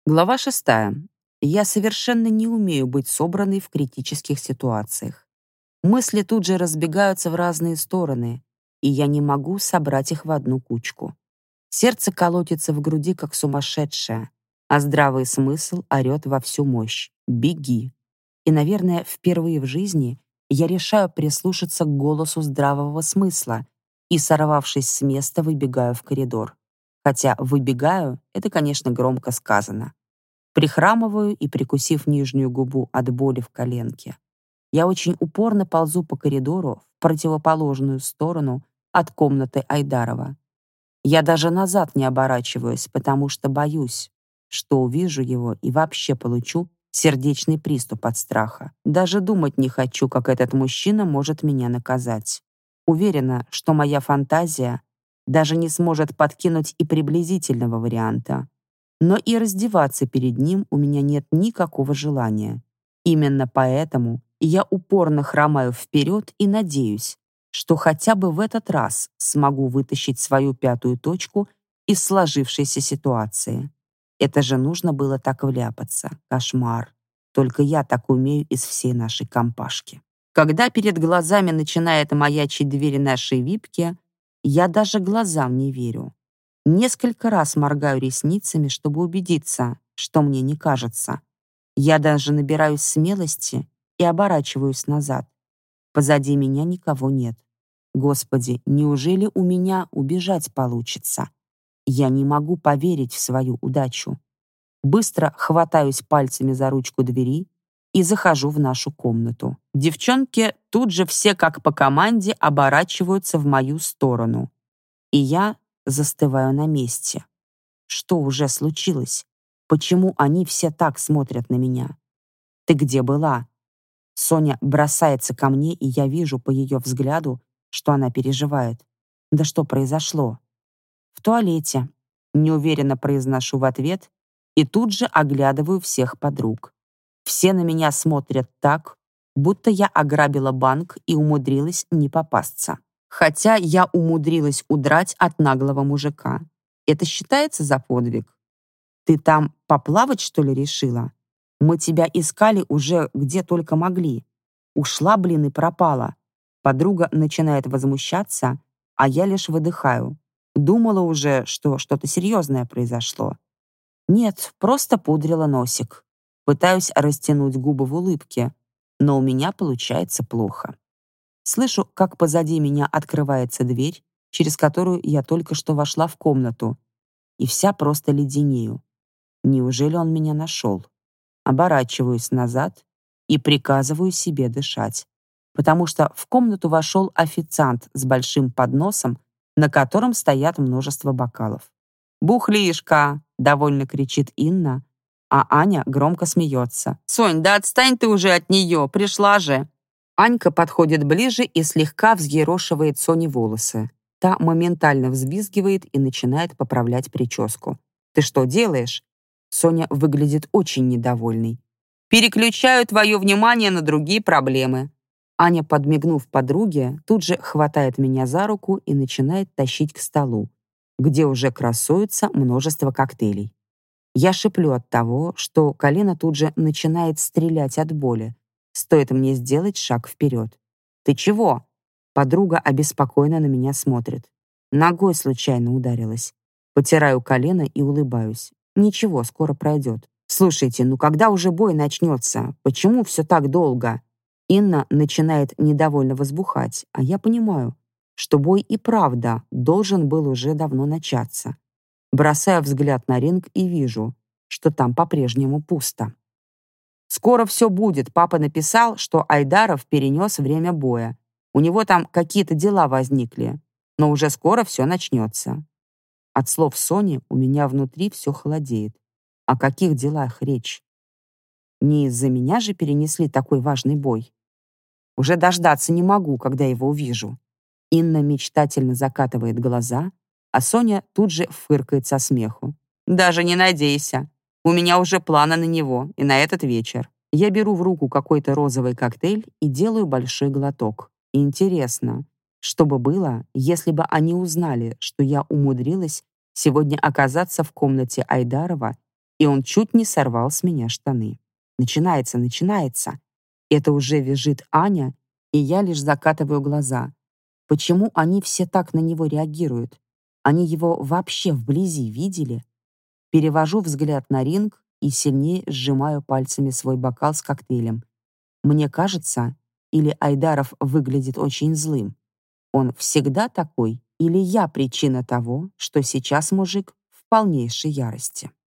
Глава 6. Я совершенно не умею быть собранной в критических ситуациях. Мысли тут же разбегаются в разные стороны, и я не могу собрать их в одну кучку. Сердце колотится в груди, как сумасшедшее, а здравый смысл орет во всю мощь. «Беги!» И, наверное, впервые в жизни я решаю прислушаться к голосу здравого смысла и, сорвавшись с места, выбегаю в коридор. Хотя «выбегаю» — это, конечно, громко сказано. Прихрамываю и, прикусив нижнюю губу от боли в коленке, я очень упорно ползу по коридору в противоположную сторону от комнаты Айдарова. Я даже назад не оборачиваюсь, потому что боюсь, что увижу его и вообще получу сердечный приступ от страха. Даже думать не хочу, как этот мужчина может меня наказать. Уверена, что моя фантазия даже не сможет подкинуть и приблизительного варианта. Но и раздеваться перед ним у меня нет никакого желания. Именно поэтому я упорно хромаю вперед и надеюсь, что хотя бы в этот раз смогу вытащить свою пятую точку из сложившейся ситуации. Это же нужно было так вляпаться. Кошмар. Только я так умею из всей нашей компашки. Когда перед глазами начинает маячить дверь нашей випки, я даже глазам не верю. Несколько раз моргаю ресницами, чтобы убедиться, что мне не кажется. Я даже набираюсь смелости и оборачиваюсь назад. Позади меня никого нет. Господи, неужели у меня убежать получится? Я не могу поверить в свою удачу. Быстро хватаюсь пальцами за ручку двери и захожу в нашу комнату. Девчонки тут же все как по команде оборачиваются в мою сторону. И я застываю на месте. Что уже случилось? Почему они все так смотрят на меня? Ты где была? Соня бросается ко мне, и я вижу по ее взгляду, что она переживает. Да что произошло? В туалете. Неуверенно произношу в ответ и тут же оглядываю всех подруг. Все на меня смотрят так, будто я ограбила банк и умудрилась не попасться. Хотя я умудрилась удрать от наглого мужика. Это считается за подвиг? Ты там поплавать, что ли, решила? Мы тебя искали уже где только могли. Ушла, блин, и пропала. Подруга начинает возмущаться, а я лишь выдыхаю. Думала уже, что что-то серьезное произошло. Нет, просто пудрила носик. Пытаюсь растянуть губы в улыбке, но у меня получается плохо. Слышу, как позади меня открывается дверь, через которую я только что вошла в комнату, и вся просто леденею. Неужели он меня нашел? Оборачиваюсь назад и приказываю себе дышать, потому что в комнату вошел официант с большим подносом, на котором стоят множество бокалов. «Бухлишка!» — довольно кричит Инна, а Аня громко смеется. «Сонь, да отстань ты уже от нее, пришла же!» Анька подходит ближе и слегка взъерошивает Соне волосы. Та моментально взвизгивает и начинает поправлять прическу. «Ты что делаешь?» Соня выглядит очень недовольной. «Переключаю твое внимание на другие проблемы». Аня, подмигнув подруге, тут же хватает меня за руку и начинает тащить к столу, где уже красуется множество коктейлей. Я шиплю от того, что колено тут же начинает стрелять от боли. Стоит мне сделать шаг вперед. «Ты чего?» Подруга обеспокоенно на меня смотрит. Ногой случайно ударилась. Потираю колено и улыбаюсь. Ничего, скоро пройдет. Слушайте, ну когда уже бой начнется? Почему все так долго? Инна начинает недовольно возбухать, а я понимаю, что бой и правда должен был уже давно начаться. Бросаю взгляд на ринг и вижу, что там по-прежнему пусто. «Скоро все будет. Папа написал, что Айдаров перенес время боя. У него там какие-то дела возникли, но уже скоро все начнется». От слов Сони у меня внутри все холодеет. О каких делах речь? Не из-за меня же перенесли такой важный бой. Уже дождаться не могу, когда его увижу. Инна мечтательно закатывает глаза, а Соня тут же фыркает со смеху. «Даже не надейся. У меня уже планы на него и на этот вечер». Я беру в руку какой-то розовый коктейль и делаю большой глоток. Интересно, что бы было, если бы они узнали, что я умудрилась сегодня оказаться в комнате Айдарова и он чуть не сорвал с меня штаны. Начинается, начинается. Это уже визжит Аня, и я лишь закатываю глаза. Почему они все так на него реагируют? Они его вообще вблизи видели? Перевожу взгляд на ринг и сильнее сжимаю пальцами свой бокал с коктейлем. Мне кажется, или Айдаров выглядит очень злым. Он всегда такой, или я причина того, что сейчас мужик в полнейшей ярости?